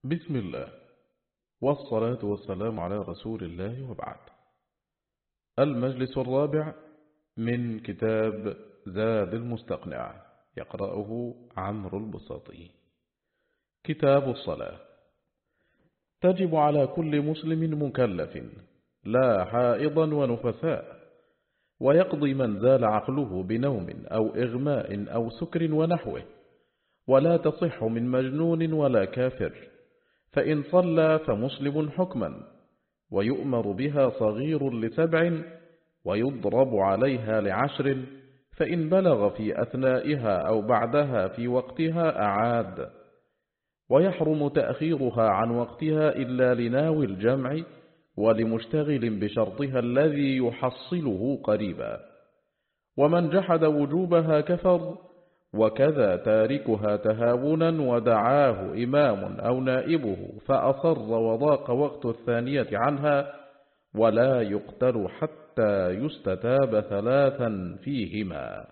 بسم الله والصلاة والسلام على رسول الله وبعد. المجلس الرابع من كتاب زاد المستقنع، يقرأه عمرو البساطي. كتاب الصلاة. تجب على كل مسلم مكلف لا حائضا ونفساء، ويقضي من زال عقله بنوم أو إغماء أو سكر ونحوه، ولا تصح من مجنون ولا كافر، فإن صلى فمسلم حكما، ويؤمر بها صغير ل7، ويضرب عليها ل10، فإن بلغ في أثنائها أو بعدها في وقتها أعاد، ويحرم تأخيرها عن وقتها إلا لناوي الجمع ولمشتغل بشرطها الذي يحصله قريبا. ومن جحد وجوبها كفر، وكذا تاركها تهاونا ودعاه إمام أو نائبه فأصر وضاق وقت الثانية عنها، ولا يقتل حتى يستتاب 3 فيهما.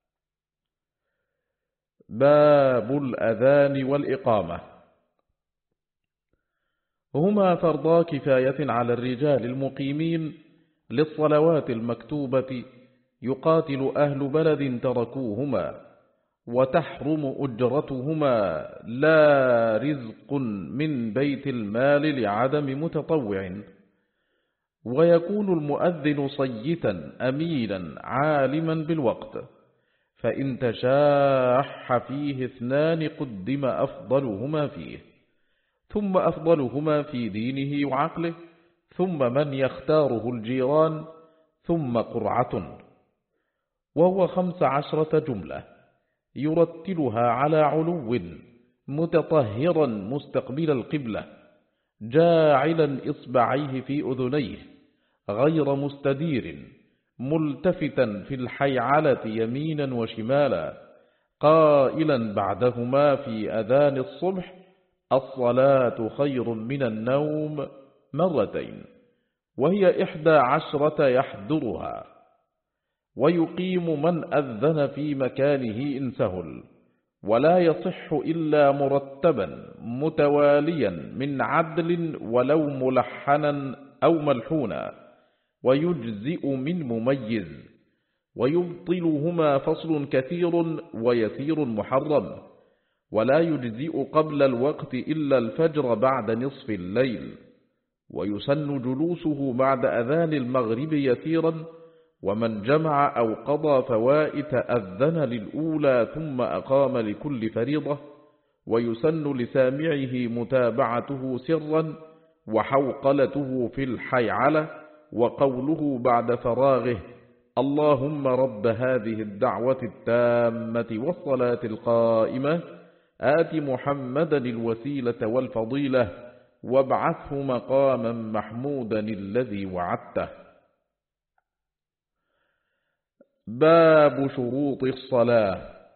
باب الأذان والإقامة. هما فرضا كفاية على الرجال المقيمين للصلوات المكتوبة، يقاتل أهل بلد تركوهما، وتحرم أجرتهما لا رزق من بيت المال لعدم متطوع. ويكون المؤذن صيتا أمينا عالما بالوقت، فإن تشاح فيه 2 قدم أفضلهما فيه، ثم أفضلهما في دينه وعقله، ثم من يختاره الجيران، ثم قرعة. وهو 15 جملة، يرتلها على علو، متطهرا مستقبل القبلة، جاعلا إصبعيه في أذنيه، غير مستدير، ملتفتا في الحيعلة يمينا وشمالا، قائلا بعدهما في أذان الصبح: الصلاة خير من النوم 2 وهي 11 يحضرها. ويقيم من أذن في مكانه إن سهل، ولا يصح إلا مرتبا متواليا من عدل ولو ملحنا أو ملحونا، ويجزئ من مميز. ويبطلهما فصل كثير ويسير محرم، ولا يجزئ قبل الوقت إلا الفجر بعد نصف الليل. ويسن جلوسه بعد أذان المغرب يسيرا، ومن جمع أو قضى فوائت أذن للأولى ثم أقام لكل فريضة. ويسن لسامعه متابعته سرا، وحوقلته في الحيعلة، وقوله بعد فراغه: اللهم رب هذه الدعوة التامة والصلاة القائمة، آت محمدا الوسيلة والفضيلة، وابعثه مقاما محمودا الذي وعدته. باب شروط الصلاة.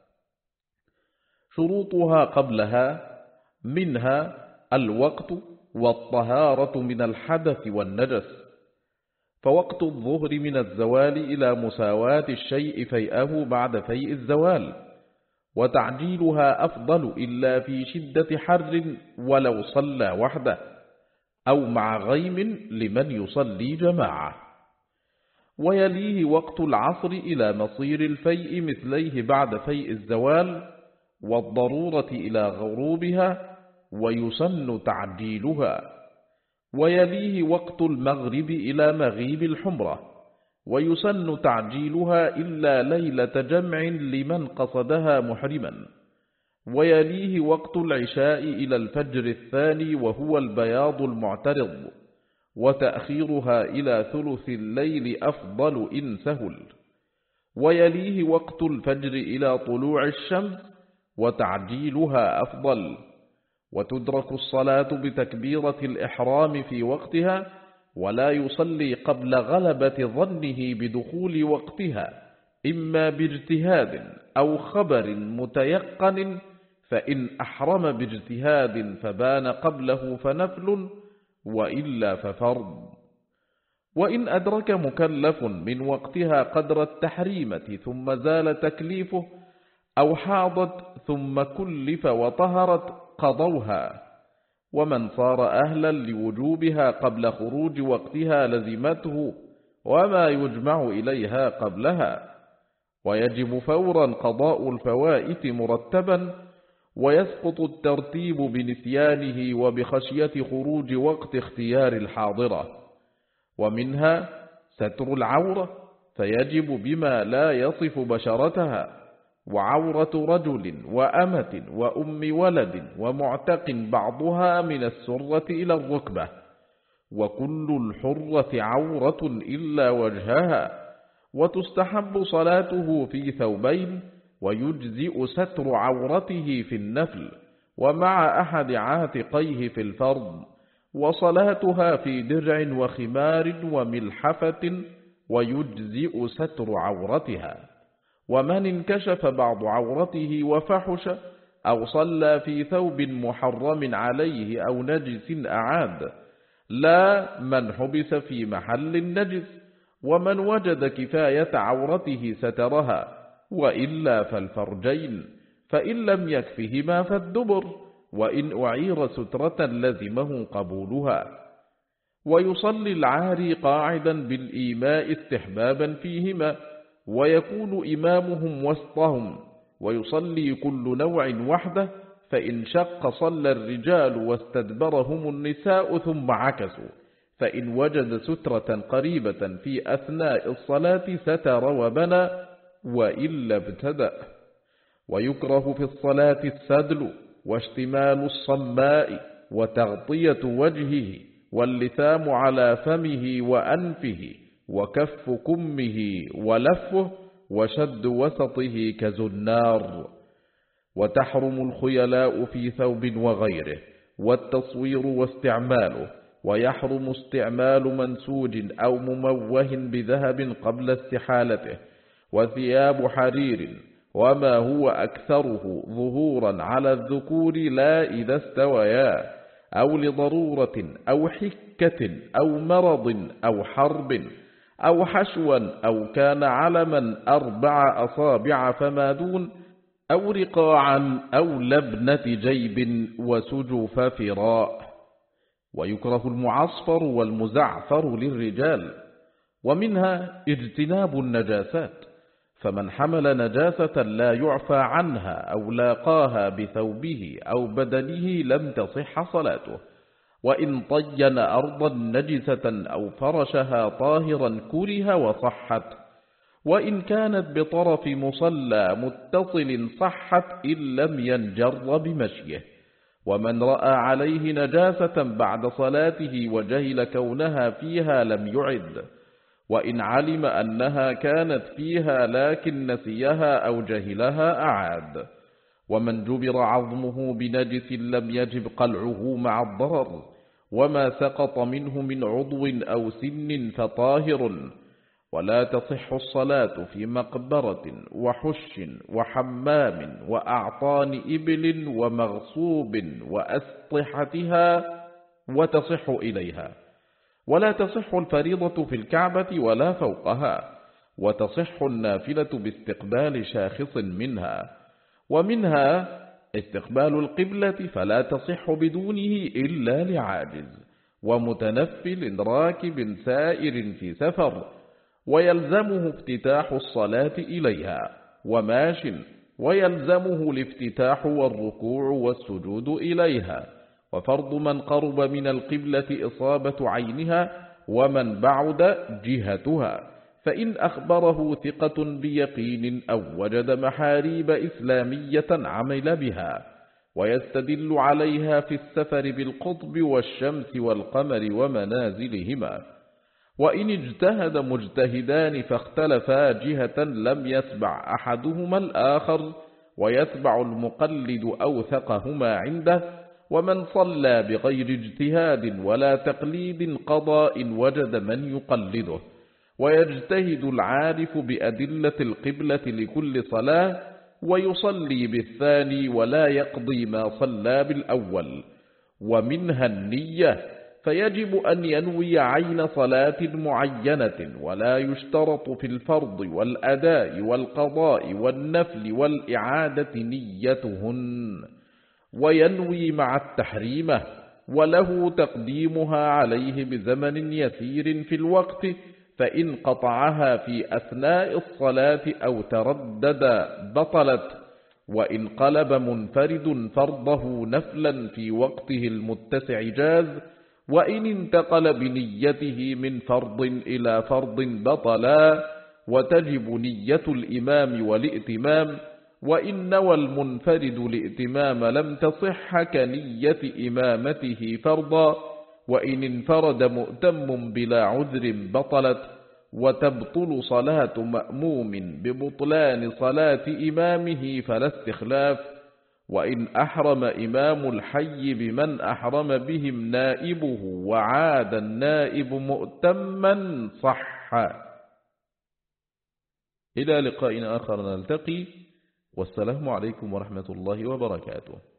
شروطها قبلها: منها الوقت والطهارة من الحدث والنجس، فوقت الظهر من الزوال إلى مساواة الشيء فيئه بعد فيء الزوال، وتعجيلها أفضل إلا في شدة حر ولو صلى وحده، أو مع غيم لمن يصلي جماعة. ويليه وقت العصر إلى مصير الفيء مثليه بعد فيء الزوال، والضرورة إلى غروبها، ويسن تعجيلها. ويليه وقت المغرب إلى مغيب الحمرة، ويسن تعجيلها إلا ليلة جمع لمن قصدها محرما. ويليه وقت العشاء إلى الفجر الثاني وهو البياض المعترض، وتأخيرها إلى ثلث الليل أفضل إن سهل. ويليه وقت الفجر إلى طلوع الشمس، وتعجيلها أفضل. وتدرك الصلاة بتكبيرة الإحرام في وقتها، ولا يصلي قبل غلبة ظنه بدخول وقتها، إما باجتهاد أو خبر متيقن، فإن أحرم باجتهاد فبان قبله فنفل، وإلا ففرض. وإن أدرك مكلف من وقتها قدر التحريمة ثم زال تكليفه، أو حاضت ثم كلف وطهرت، قضوها. ومن صار أهلا لوجوبها قبل خروج وقتها لزمته وما يجمع إليها قبلها، ويجب فورا قضاء الفوائت مرتبا، ويسقط الترتيب بنسيانه وبخشية خروج وقت اختيار الحاضرة. ومنها ستر العورة، فيجب بما لا يصف بشرتها، وعورة رجل وأمة وأم ولد ومعتق بعضها من السرة إلى الركبة، وكل الحرة عورة إلا وجهها، وتستحب صلاته في ثوبين، ويجزئ ستر عورته في النفل ومع أحد عاتقيه في الفرض، وصلاتها في درع وخمار وملحفة، ويجزئ ستر عورتها. ومن انكشف بعض عورته وفحش أو صلى في ثوب محرم عليه أو نجس أعاد، لا من حبس في محل النجس، ومن وجد كفاية عورته سترها، وإلا فالفرجين، فإن لم يكفهما فالدبر، وإن أعير سترة لزمه قبولها. ويصلي العاري قاعدا بالإيماء استحبابا فيهما، ويكون إمامهم وسطهم، ويصلي كل نوع وحده، فإن شق صلى الرجال واستدبرهم النساء ثم عكسوا، فإن وجد سترة قريبة في أثناء الصلاة ستر وبنى، وإلا ابتدأ. ويكره في الصلاة السدل واشتمال الصماء وتغطية وجهه، واللثام على فمه وأنفه، وكف كمه ولفه، وشد وسطه كزنار. وتحرم الخيلاء في ثوب وغيره، والتصوير واستعماله، ويحرم استعمال منسوج أو مموه بذهب قبل استحالته، وثياب حرير، وما هو أكثره ظهورا على الذكور لا إذا استويا، أو لضرورة أو حكة أو مرض أو حرب أو حشوا، أو كان علما 4 أصابع فما دون، أو رقاعا أو لبنة جيب وسجف فراء. ويكره المعصفر والمزعفر للرجال. ومنها اجتناب النجاسات، فمن حمل نجاسة لا يعفى عنها أو لاقاها بثوبه أو بدنه لم تصح صلاته، وإن طين أرضا نجسة أو فرشها طاهرا كره وصحت، وإن كانت بطرف مصلى متصل صحت إن لم ينجر بمشيه. ومن رأى عليه نجاسة بعد صلاته وجهل كونها فيها لم يعد، وإن علم أنها كانت فيها لكن نسيها أو جهلها أعاد. ومن جبر عظمه بنجس لم يجب قلعه مع الضرر، وما سقط منه من عضو أو سن فطاهر. ولا تصح الصلاة في مقبرة وحش وحمام وأعطان إبل ومغصوب وأسطحتها، وتصح إليها. ولا تصح الفريضة في الكعبة ولا فوقها، وتصح النافلة باستقبال شاخص منها. ومنها استقبال القبلة، فلا تصح بدونه إلا لعاجز ومتنفل راكب سائر في سفر، ويلزمه افتتاح الصلاة إليها، وماش ويلزمه الافتتاح والركوع والسجود إليها. وفرض من قرب من القبلة إصابة عينها، ومن بعد جهتها، فإن أخبره ثقة بيقين أو وجد محاريب إسلامية عمل بها، ويستدل عليها في السفر بالقطب والشمس والقمر ومنازلهما. وإن اجتهد مجتهدان فاختلفا جهة لم يتبع أحدهما الآخر، ويتبع المقلد أوثقهما عنده. ومن صلى بغير اجتهاد ولا تقليد قضى إن وجد من يقلده، ويجتهد العارف بأدلة القبلة لكل صلاة، ويصلي بالثاني ولا يقضي ما صلى بالأول. ومنها النية، فيجب أن ينوي عين صلاة معينة، ولا يشترط في الفرض والأداء والقضاء والنفل والإعادة نيتهن. وينوي مع التحريمة، وله تقديمها عليه بزمن يسير في الوقت، فإن قطعها في أثناء الصلاة أو تردد بطلت، وإن قلب منفرد فرضه نفلا في وقته المتسع جاز، وإن انتقل بنيته من فرض إلى فرض بطلا، وتجب نية الإمام والائتمام، وإن نوى المنفرد الائتمام لم تصح كنية إمامته فرضا، وإن انفرد مؤتم بلا عذر بطلت، وتبطل صلاة مأموم ببطلان صلاة إمامه فلا استخلاف، وإن أحرم إمام الحي بمن أحرم بهم نائبه وعاد النائب مؤتما صح. إلى لقاء آخر نلتقي، والسلام عليكم ورحمة الله وبركاته.